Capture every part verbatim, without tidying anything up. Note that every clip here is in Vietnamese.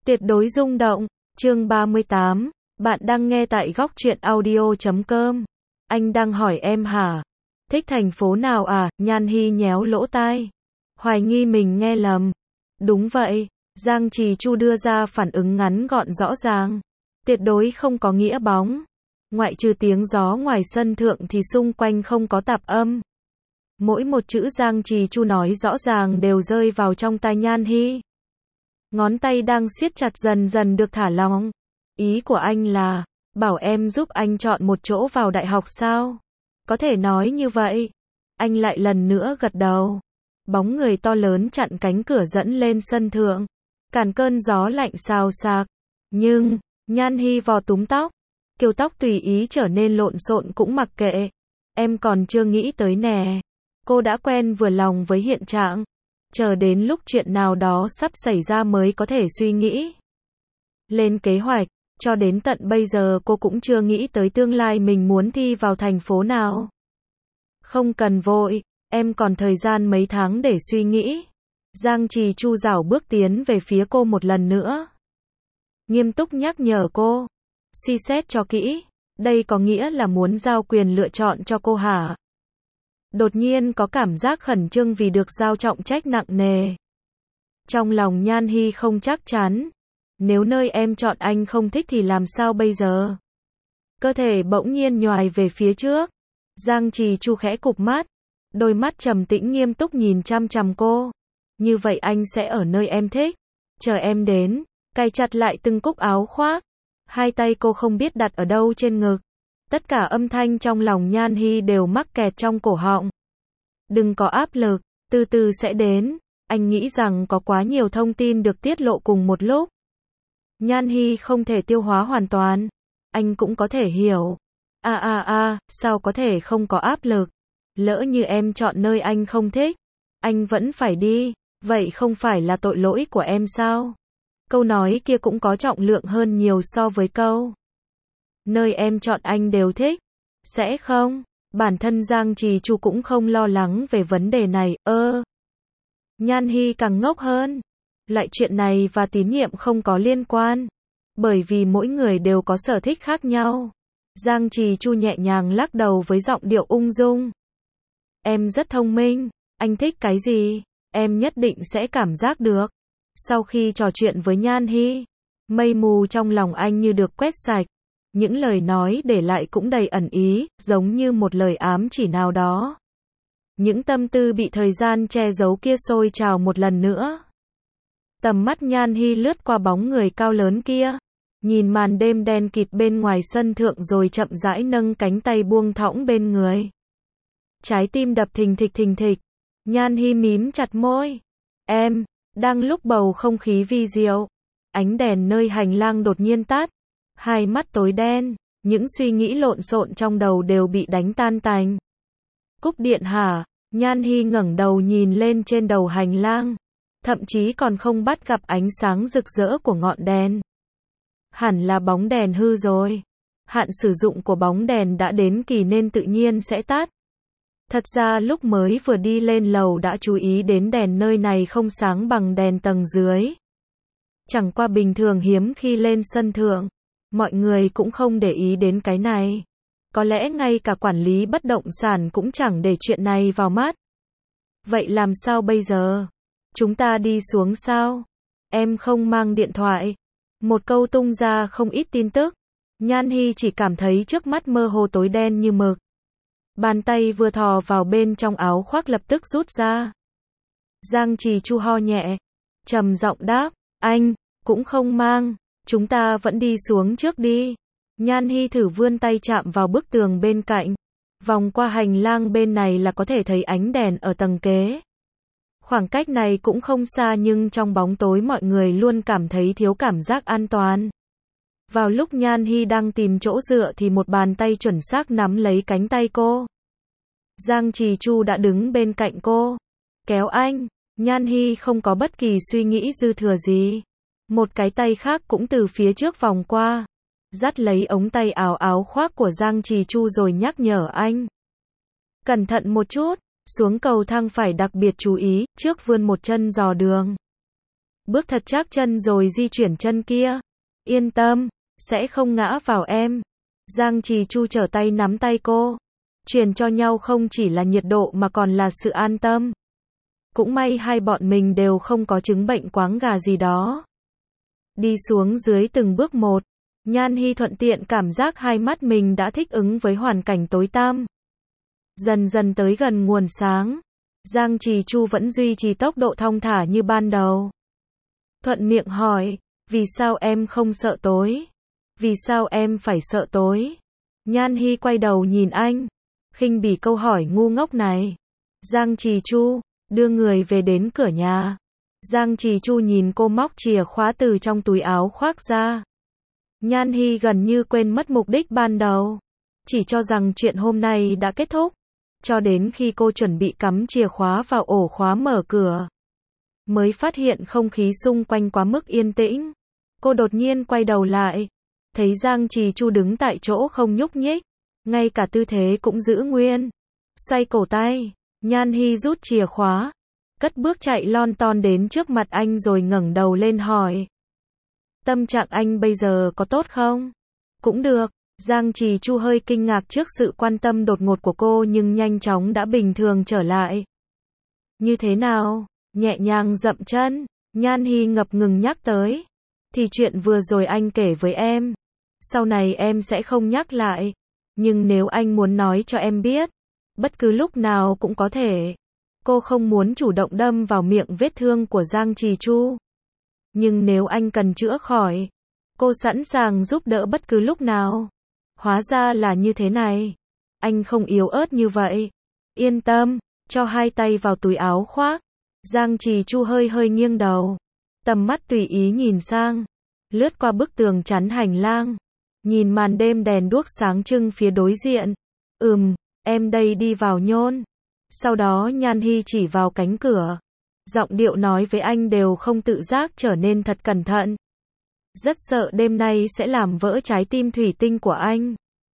Tuyệt đối rung động. Chương ba mươi tám. Bạn đang nghe tại góc truyện audio chấm com. Anh đang hỏi em hả? Thích thành phố nào à? Nhan Hi nhéo lỗ tai. Hoài nghi mình nghe lầm. Đúng vậy. Giang Trì Chu đưa ra phản ứng ngắn gọn rõ ràng. Tuyệt đối không có nghĩa bóng. Ngoại trừ tiếng gió ngoài sân thượng thì xung quanh không có tạp âm. Mỗi một chữ Giang Trì Chu nói rõ ràng đều rơi vào trong tai Nhan Hi. Ngón tay đang siết chặt dần dần được thả lỏng. Ý của anh là, bảo em giúp anh chọn một chỗ vào đại học sao? Có thể nói như vậy. Anh lại lần nữa gật đầu. Bóng người to lớn chặn cánh cửa dẫn lên sân thượng. Cản cơn gió lạnh xào xạc. Nhưng, Nhan Hi vò túm tóc. Kiểu tóc tùy ý trở nên lộn xộn cũng mặc kệ. Em còn chưa nghĩ tới nè. Cô đã quen vừa lòng với hiện trạng. Chờ đến lúc chuyện nào đó sắp xảy ra mới có thể suy nghĩ. Lên kế hoạch, cho đến tận bây giờ cô cũng chưa nghĩ tới tương lai mình muốn thi vào thành phố nào. Không cần vội, em còn thời gian mấy tháng để suy nghĩ. Giang Trì Chu rảo bước tiến về phía cô một lần nữa. Nghiêm túc nhắc nhở cô. Suy xét cho kỹ, đây có nghĩa là muốn giao quyền lựa chọn cho cô hả? Đột nhiên có cảm giác khẩn trương vì được giao trọng trách nặng nề. Trong lòng Nhan Hi không chắc chắn. Nếu nơi em chọn anh không thích thì làm sao bây giờ? Cơ thể bỗng nhiên nhoài về phía trước. Giang Trì Chu khẽ cụp mắt. Đôi mắt trầm tĩnh nghiêm túc nhìn chăm chăm cô. Như vậy anh sẽ ở nơi em thích. Chờ em đến, cài chặt lại từng cúc áo khoác. Hai tay cô không biết đặt ở đâu trên ngực. Tất cả âm thanh trong lòng Nhan Hi đều mắc kẹt trong cổ họng. Đừng có áp lực, từ từ sẽ đến. Anh nghĩ rằng có quá nhiều thông tin được tiết lộ cùng một lúc. Nhan Hi không thể tiêu hóa hoàn toàn. Anh cũng có thể hiểu. À à à, sao có thể không có áp lực? Lỡ như em chọn nơi anh không thích, anh vẫn phải đi. Vậy không phải là tội lỗi của em sao? Câu nói kia cũng có trọng lượng hơn nhiều so với câu nơi em chọn anh đều thích. Sẽ không? Bản thân Giang Trì Chu cũng không lo lắng về vấn đề này. Ơ. Nhan Hi càng ngốc hơn. Lại chuyện này và tín nhiệm không có liên quan. Bởi vì mỗi người đều có sở thích khác nhau. Giang Trì Chu nhẹ nhàng lắc đầu với giọng điệu ung dung. Em rất thông minh. Anh thích cái gì? Em nhất định sẽ cảm giác được. Sau khi trò chuyện với Nhan Hi, mây mù trong lòng anh như được quét sạch. Những lời nói để lại cũng đầy ẩn ý, giống như một lời ám chỉ nào đó. Những tâm tư bị thời gian che giấu kia sôi trào một lần nữa. Tầm mắt Nhan Hi lướt qua bóng người cao lớn kia. Nhìn màn đêm đen kịt bên ngoài sân thượng rồi chậm rãi nâng cánh tay buông thõng bên người. Trái tim đập thình thịch thình thịch. Nhan Hi mím chặt môi. Em, đang lúc bầu không khí vi diệu. Ánh đèn nơi hành lang đột nhiên tắt. Hai mắt tối đen, những suy nghĩ lộn xộn trong đầu đều bị đánh tan tành. Cúp điện hả? Nhan Hi ngẩng đầu nhìn lên trên đầu hành lang. Thậm chí còn không bắt gặp ánh sáng rực rỡ của ngọn đèn. Hẳn là bóng đèn hư rồi. Hạn sử dụng của bóng đèn đã đến kỳ nên tự nhiên sẽ tắt. Thật ra lúc mới vừa đi lên lầu đã chú ý đến đèn nơi này không sáng bằng đèn tầng dưới. Chẳng qua bình thường hiếm khi lên sân thượng. Mọi người cũng không để ý đến cái này. Có lẽ ngay cả quản lý bất động sản cũng chẳng để chuyện này vào mắt. Vậy làm sao bây giờ? Chúng ta đi xuống sao? Em không mang điện thoại. Một câu tung ra không ít tin tức. Nhan Hi chỉ cảm thấy trước mắt mơ hồ tối đen như mực. Bàn tay vừa thò vào bên trong áo khoác lập tức rút ra. Giang Trì Chu ho nhẹ. Trầm giọng đáp. Anh, cũng không mang. Chúng ta vẫn đi xuống trước đi. Nhan Hi thử vươn tay chạm vào bức tường bên cạnh. Vòng qua hành lang bên này là có thể thấy ánh đèn ở tầng kế. Khoảng cách này cũng không xa nhưng trong bóng tối mọi người luôn cảm thấy thiếu cảm giác an toàn. Vào lúc Nhan Hi đang tìm chỗ dựa thì một bàn tay chuẩn xác nắm lấy cánh tay cô. Giang Trì Chu đã đứng bên cạnh cô. Kéo anh. Nhan Hi không có bất kỳ suy nghĩ dư thừa gì. Một cái tay khác cũng từ phía trước vòng qua. Dắt lấy ống tay áo áo khoác của Giang Trì Chu rồi nhắc nhở anh. Cẩn thận một chút. Xuống cầu thang phải đặc biệt chú ý, trước vươn một chân dò đường. Bước thật chắc chân rồi di chuyển chân kia. Yên tâm, sẽ không ngã vào em. Giang Trì Chu trở tay nắm tay cô. Truyền cho nhau không chỉ là nhiệt độ mà còn là sự an tâm. Cũng may hai bọn mình đều không có chứng bệnh quáng gà gì đó. Đi xuống dưới từng bước một. Nhan Hi thuận tiện cảm giác hai mắt mình đã thích ứng với hoàn cảnh tối tăm. Dần dần tới gần nguồn sáng. Giang Trì Chu vẫn duy trì tốc độ thong thả như ban đầu. Thuận miệng hỏi, vì sao em không sợ tối? Vì sao em phải sợ tối? Nhan Hi quay đầu nhìn anh, khinh bỉ câu hỏi ngu ngốc này. Giang Trì Chu, đưa người về đến cửa nhà. Giang Trì Chu nhìn cô móc chìa khóa từ trong túi áo khoác ra. Nhan Hi gần như quên mất mục đích ban đầu. Chỉ cho rằng chuyện hôm nay đã kết thúc. Cho đến khi cô chuẩn bị cắm chìa khóa vào ổ khóa mở cửa, mới phát hiện không khí xung quanh quá mức yên tĩnh. Cô đột nhiên quay đầu lại, thấy Giang Trì Chu đứng tại chỗ không nhúc nhích, ngay cả tư thế cũng giữ nguyên. Xoay cổ tay, Nhan Hi rút chìa khóa, cất bước chạy lon ton đến trước mặt anh rồi ngẩng đầu lên hỏi. Tâm trạng anh bây giờ có tốt không? Cũng được. Giang Trì Chu hơi kinh ngạc trước sự quan tâm đột ngột của cô nhưng nhanh chóng đã bình thường trở lại. Như thế nào? Nhẹ nhàng dậm chân. Nhan Hi ngập ngừng nhắc tới. Thì chuyện vừa rồi anh kể với em. Sau này em sẽ không nhắc lại. Nhưng nếu anh muốn nói cho em biết, bất cứ lúc nào cũng có thể. Cô không muốn chủ động đâm vào miệng vết thương của Giang Trì Chu. Nhưng nếu anh cần chữa khỏi, cô sẵn sàng giúp đỡ bất cứ lúc nào. Hóa ra là như thế này. Anh không yếu ớt như vậy. Yên tâm, cho hai tay vào túi áo khoác. Giang Trì Chu hơi hơi nghiêng đầu. Tầm mắt tùy ý nhìn sang. Lướt qua bức tường chắn hành lang. Nhìn màn đêm đèn đuốc sáng trưng phía đối diện. Ừm, em đây đi vào nhôn. Sau đó Nhan Hi chỉ vào cánh cửa. Giọng điệu nói với anh đều không tự giác trở nên thật cẩn thận. Rất sợ đêm nay sẽ làm vỡ trái tim thủy tinh của anh.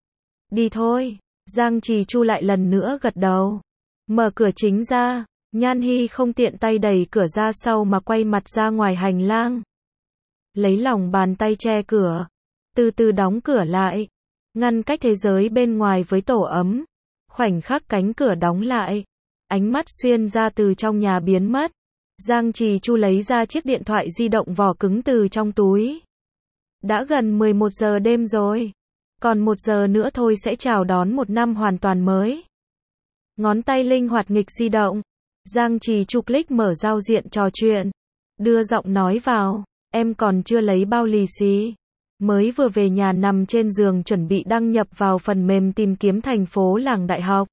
Đi thôi. Giang Trì Chu lại lần nữa gật đầu. Mở cửa chính ra. Nhan Hi không tiện tay đẩy cửa ra sau mà quay mặt ra ngoài hành lang. Lấy lòng bàn tay che cửa. Từ từ đóng cửa lại. Ngăn cách thế giới bên ngoài với tổ ấm. Khoảnh khắc cánh cửa đóng lại. Ánh mắt xuyên ra từ trong nhà biến mất. Giang Trì Chu lấy ra chiếc điện thoại di động vỏ cứng từ trong túi. Đã gần mười một giờ đêm rồi. Còn một giờ nữa thôi sẽ chào đón một năm hoàn toàn mới. Ngón tay linh hoạt nghịch di động. Giang Trì Chu click mở giao diện trò chuyện. Đưa giọng nói vào. Em còn chưa lấy bao lì xì. Mới vừa về nhà nằm trên giường chuẩn bị đăng nhập vào phần mềm tìm kiếm thành phố làng đại học.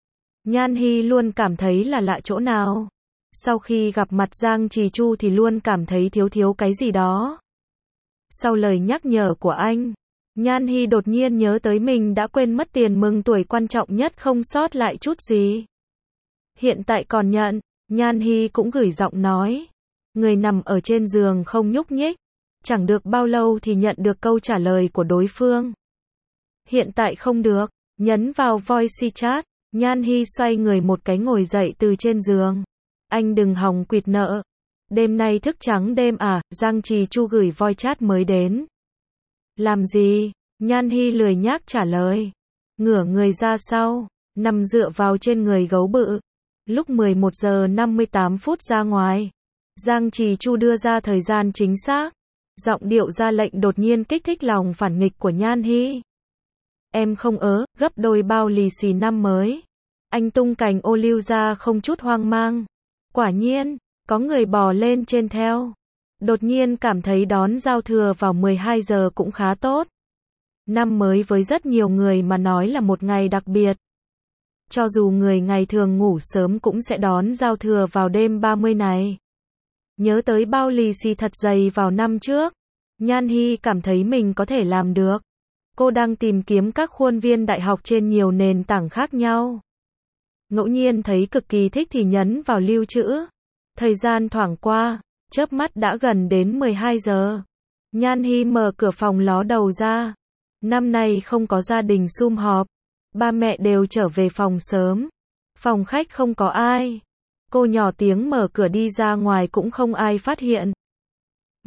Nhan Hi luôn cảm thấy là lạ chỗ nào. Sau khi gặp mặt Giang Trì Chu thì luôn cảm thấy thiếu thiếu cái gì đó. Sau lời nhắc nhở của anh, Nhan Hi đột nhiên nhớ tới mình đã quên mất tiền mừng tuổi quan trọng nhất không sót lại chút gì. Hiện tại còn nhận, Nhan Hi cũng gửi giọng nói. Người nằm ở trên giường không nhúc nhích. Chẳng được bao lâu thì nhận được câu trả lời của đối phương. Hiện tại không được, nhấn vào voice chat. Nhan Hi xoay người một cái ngồi dậy từ trên giường. Anh đừng hòng quỵt nợ. Đêm nay thức trắng đêm à? Giang Trì Chu gửi voice chat mới đến. Làm gì? Nhan Hi lười nhác trả lời. Ngửa người ra sau, nằm dựa vào trên người gấu bự. Lúc mười một giờ năm mươi tám phút ra ngoài. Giang Trì Chu đưa ra thời gian chính xác. Giọng điệu ra lệnh đột nhiên kích thích lòng phản nghịch của Nhan Hi. Em không ớ, gấp đôi bao lì xì năm mới. Anh tung cành ô liu ra không chút hoang mang. Quả nhiên, có người bò lên trên theo. Đột nhiên cảm thấy đón giao thừa vào mười hai giờ cũng khá tốt. Năm mới với rất nhiều người mà nói là một ngày đặc biệt. Cho dù người ngày thường ngủ sớm cũng sẽ đón giao thừa vào đêm ba mươi này. Nhớ tới bao lì xì thật dày vào năm trước. Nhan Hi cảm thấy mình có thể làm được. Cô đang tìm kiếm các khuôn viên đại học trên nhiều nền tảng khác nhau. Ngẫu nhiên thấy cực kỳ thích thì nhấn vào lưu trữ. Thời gian thoảng qua, chớp mắt đã gần đến mười hai giờ. Nhan Hi mở cửa phòng ló đầu ra. Năm nay không có gia đình sum họp. Ba mẹ đều trở về phòng sớm. Phòng khách không có ai. Cô nhỏ tiếng mở cửa đi ra ngoài cũng không ai phát hiện.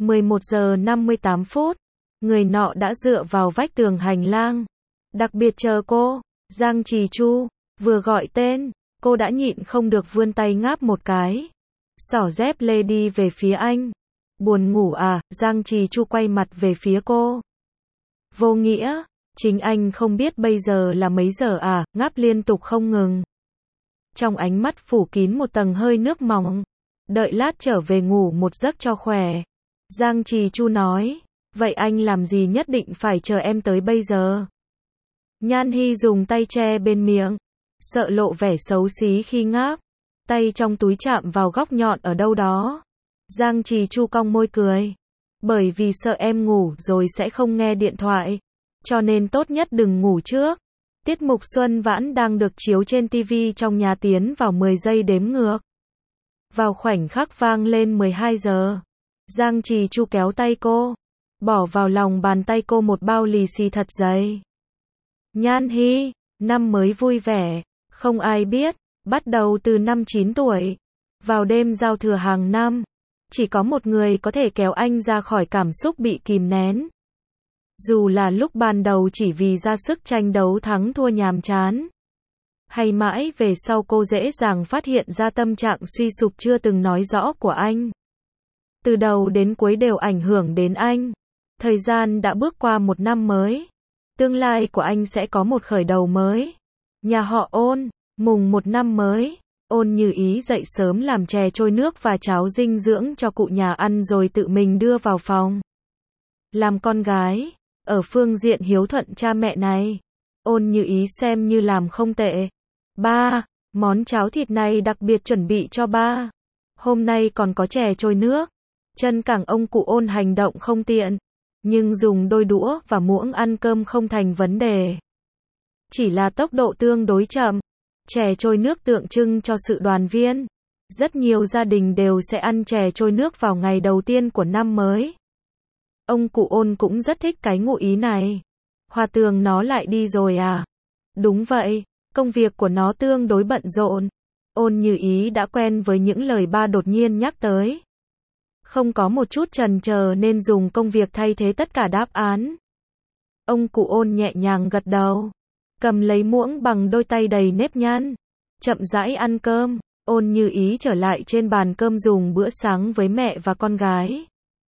mười một giờ năm mươi tám phút, người nọ đã dựa vào vách tường hành lang. Đặc biệt chờ cô, Giang Trì Chu, vừa gọi tên, cô đã nhịn không được vươn tay ngáp một cái. Xỏ dép lê đi về phía anh. Buồn ngủ à, Giang Trì Chu quay mặt về phía cô. Vô nghĩa, chính anh không biết bây giờ là mấy giờ à, ngáp liên tục không ngừng. Trong ánh mắt phủ kín một tầng hơi nước mỏng. Đợi lát trở về ngủ một giấc cho khỏe. Giang Trì Chu nói, vậy anh làm gì nhất định phải chờ em tới bây giờ? Nhan Hy dùng tay che bên miệng, sợ lộ vẻ xấu xí khi ngáp. Tay trong túi chạm vào góc nhọn ở đâu đó. Giang Trì Chu cong môi cười. Bởi vì sợ em ngủ rồi sẽ không nghe điện thoại. Cho nên tốt nhất đừng ngủ trước. Tiết mục Xuân Vãn đang được chiếu trên ti vi trong nhà tiến vào mười giây đếm ngược. Vào khoảnh khắc vang lên mười hai giờ. Giang Trì Chu kéo tay cô. Bỏ vào lòng bàn tay cô một bao lì xì thật dày. Nhan Hy, năm mới vui vẻ. Không ai biết. Bắt đầu từ năm chín tuổi. Vào đêm giao thừa hàng năm. Chỉ có một người có thể kéo anh ra khỏi cảm xúc bị kìm nén. Dù là lúc ban đầu chỉ vì ra sức tranh đấu thắng thua nhàm chán. Hay mãi về sau cô dễ dàng phát hiện ra tâm trạng suy sụp chưa từng nói rõ của anh. Từ đầu đến cuối đều ảnh hưởng đến anh. Thời gian đã bước qua một năm mới. Tương lai của anh sẽ có một khởi đầu mới. Nhà họ Ôn, mùng một năm mới. Ôn Như Ý dậy sớm làm chè trôi nước và cháo dinh dưỡng cho cụ nhà ăn rồi tự mình đưa vào phòng. Làm con gái, ở phương diện hiếu thuận cha mẹ này, Ôn Như Ý xem như làm không tệ. Ba, món cháo thịt này đặc biệt chuẩn bị cho ba. Hôm nay còn có chè trôi nước. Chân cẳng ông cụ Ôn hành động không tiện, nhưng dùng đôi đũa và muỗng ăn cơm không thành vấn đề. Chỉ là tốc độ tương đối chậm. Chè trôi nước tượng trưng cho sự đoàn viên. Rất nhiều gia đình đều sẽ ăn chè trôi nước vào ngày đầu tiên của năm mới. Ông cụ Ôn cũng rất thích cái ngụ ý này. Hòa Tường nó lại đi rồi à? Đúng vậy, công việc của nó tương đối bận rộn. Ôn Như Ý đã quen với những lời ba đột nhiên nhắc tới. Không có một chút chần chờ nên dùng công việc thay thế tất cả đáp án. Ông cụ Ôn nhẹ nhàng gật đầu. Cầm lấy muỗng bằng đôi tay đầy nếp nhăn. Chậm rãi ăn cơm. Ôn Như Ý trở lại trên bàn cơm dùng bữa sáng với mẹ và con gái.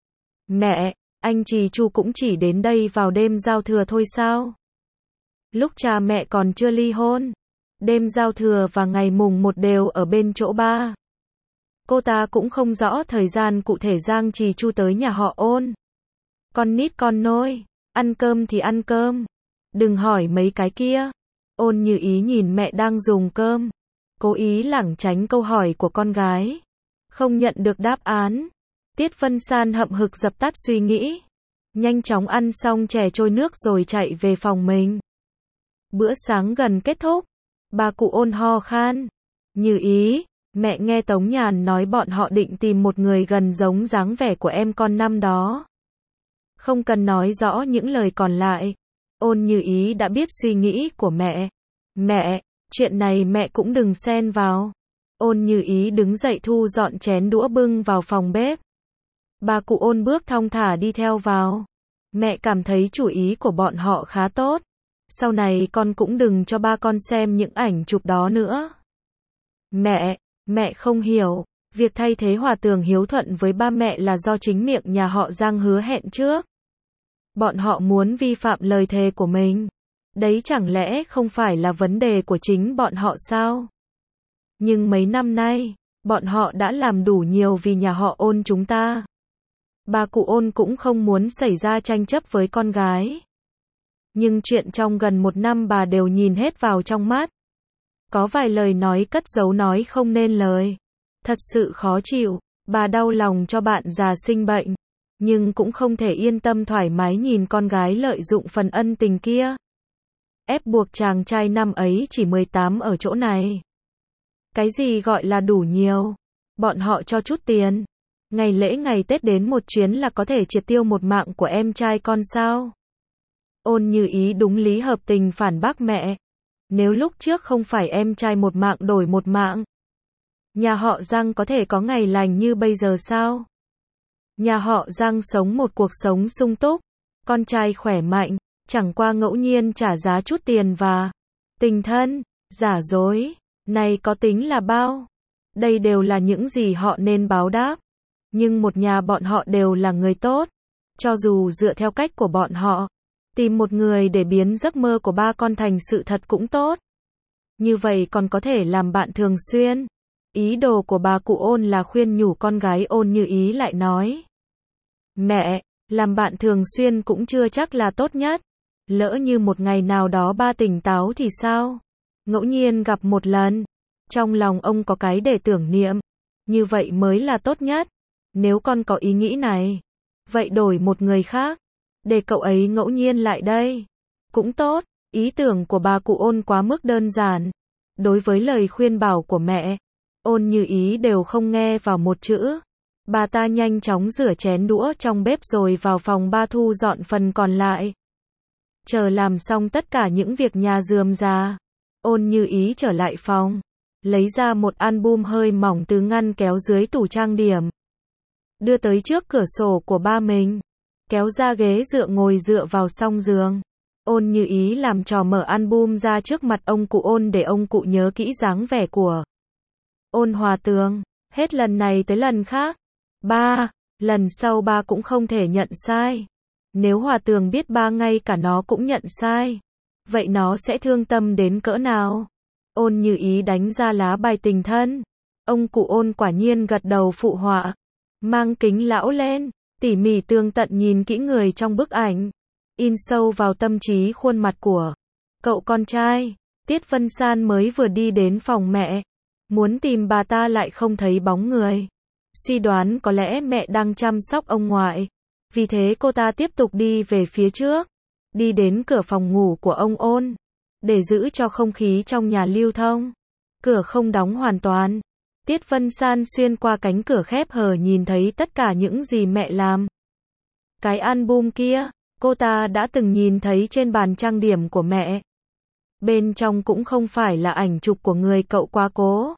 Mẹ, anh Trì Chu cũng chỉ đến đây vào đêm giao thừa thôi sao? Lúc cha mẹ còn chưa ly hôn, đêm giao thừa và ngày mùng một đều ở bên chỗ ba. Cô ta cũng không rõ thời gian cụ thể Giang Trì Chu tới nhà họ Ôn. Con nít con nôi, ăn cơm thì ăn cơm. Đừng hỏi mấy cái kia. Ôn Như Ý nhìn mẹ đang dùng cơm, cố ý lảng tránh câu hỏi của con gái. Không nhận được đáp án. Tiết Vân San hậm hực dập tắt suy nghĩ. Nhanh chóng ăn xong chè trôi nước rồi chạy về phòng mình. Bữa sáng gần kết thúc. Bà cụ Ôn ho khan. Như Ý, mẹ nghe Tống Nhàn nói bọn họ định tìm một người gần giống dáng vẻ của em con năm đó. Không cần nói rõ những lời còn lại. Ôn Như Ý đã biết suy nghĩ của mẹ. Mẹ, chuyện này mẹ cũng đừng xen vào. Ôn Như Ý đứng dậy thu dọn chén đũa bưng vào phòng bếp. Bà cụ Ôn bước thong thả đi theo vào. Mẹ cảm thấy chủ ý của bọn họ khá tốt. Sau này con cũng đừng cho ba con xem những ảnh chụp đó nữa. Mẹ, mẹ không hiểu. Việc thay thế Hòa Tường hiếu thuận với ba mẹ là do chính miệng nhà họ Giang hứa hẹn trước. Bọn họ muốn vi phạm lời thề của mình. Đấy chẳng lẽ không phải là vấn đề của chính bọn họ sao? Nhưng mấy năm nay, bọn họ đã làm đủ nhiều vì nhà họ Ôn chúng ta. Bà cụ Ôn cũng không muốn xảy ra tranh chấp với con gái. Nhưng chuyện trong gần một năm bà đều nhìn hết vào trong mắt. Có vài lời nói cất giấu nói không nên lời. Thật sự khó chịu, bà đau lòng cho bạn già sinh bệnh. Nhưng cũng không thể yên tâm thoải mái nhìn con gái lợi dụng phần ân tình kia. Ép buộc chàng trai năm ấy chỉ mười tám ở chỗ này. Cái gì gọi là đủ nhiều? Bọn họ cho chút tiền. Ngày lễ ngày Tết đến một chuyến là có thể triệt tiêu một mạng của em trai con sao? Ôn Như Ý đúng lý hợp tình phản bác mẹ. Nếu lúc trước không phải em trai một mạng đổi một mạng, nhà họ Giang có thể có ngày lành như bây giờ sao? Nhà họ Giang sống một cuộc sống sung túc, con trai khỏe mạnh, chẳng qua ngẫu nhiên trả giá chút tiền và tình thân, giả dối, này có tính là bao? Đây đều là những gì họ nên báo đáp. Nhưng một nhà bọn họ đều là người tốt. Cho dù dựa theo cách của bọn họ, tìm một người để biến giấc mơ của ba con thành sự thật cũng tốt. Như vậy còn có thể làm bạn thường xuyên. Ý đồ của bà cụ Ôn là khuyên nhủ con gái Ôn Như Ý lại nói. Mẹ, làm bạn thường xuyên cũng chưa chắc là tốt nhất. Lỡ như một ngày nào đó ba tỉnh táo thì sao? Ngẫu nhiên gặp một lần, trong lòng ông có cái để tưởng niệm. Như vậy mới là tốt nhất. Nếu con có ý nghĩ này, vậy đổi một người khác, để cậu ấy ngẫu nhiên lại đây. Cũng tốt, ý tưởng của bà cụ Ôn quá mức đơn giản. Đối với lời khuyên bảo của mẹ, Ôn Như Ý đều không nghe vào một chữ. Bà ta nhanh chóng rửa chén đũa trong bếp rồi vào phòng ba thu dọn phần còn lại. Chờ làm xong tất cả những việc nhà rườm rà, Ôn Như Ý trở lại phòng, lấy ra một album hơi mỏng từ ngăn kéo dưới tủ trang điểm. Đưa tới trước cửa sổ của ba mình, kéo ra ghế dựa ngồi dựa vào song giường. Ôn Như Ý làm trò mở album ra trước mặt ông cụ Ôn để ông cụ nhớ kỹ dáng vẻ của Ôn Hòa Tường, hết lần này tới lần khác. Ba, lần sau ba cũng không thể nhận sai. Nếu Hòa Tường biết ba ngay cả nó cũng nhận sai, vậy nó sẽ thương tâm đến cỡ nào? Ôn Như Ý đánh ra lá bài tình thân. Ông cụ Ôn quả nhiên gật đầu phụ họa, mang kính lão lên, tỉ mỉ tường tận nhìn kỹ người trong bức ảnh, in sâu vào tâm trí khuôn mặt của cậu con trai. Tiết Vân San mới vừa đi đến phòng mẹ, muốn tìm bà ta lại không thấy bóng người. Suy đoán có lẽ mẹ đang chăm sóc ông ngoại, vì thế cô ta tiếp tục đi về phía trước, đi đến cửa phòng ngủ của ông Ôn, để giữ cho không khí trong nhà lưu thông. Cửa không đóng hoàn toàn. Tiết Vân San xuyên qua cánh cửa khép hờ nhìn thấy tất cả những gì mẹ làm. Cái album kia, cô ta đã từng nhìn thấy trên bàn trang điểm của mẹ. Bên trong cũng không phải là ảnh chụp của người cậu quá cố,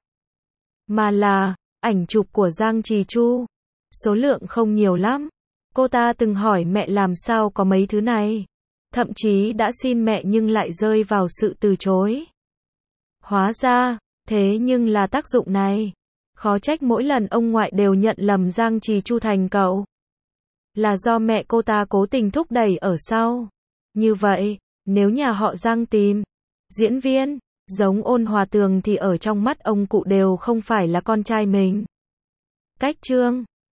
mà là ảnh chụp của Giang Trì Chu. Số lượng không nhiều lắm. Cô ta từng hỏi mẹ làm sao có mấy thứ này. Thậm chí đã xin mẹ nhưng lại rơi vào sự từ chối. Hóa ra, thế nhưng là tác dụng này. Khó trách mỗi lần ông ngoại đều nhận lầm Giang Trì Chu thành cậu. Là do mẹ cô ta cố tình thúc đẩy ở sau. Như vậy, nếu nhà họ Giang tìm diễn viên giống Ôn Hòa Tường thì ở trong mắt ông cụ đều không phải là con trai mình. Cách chương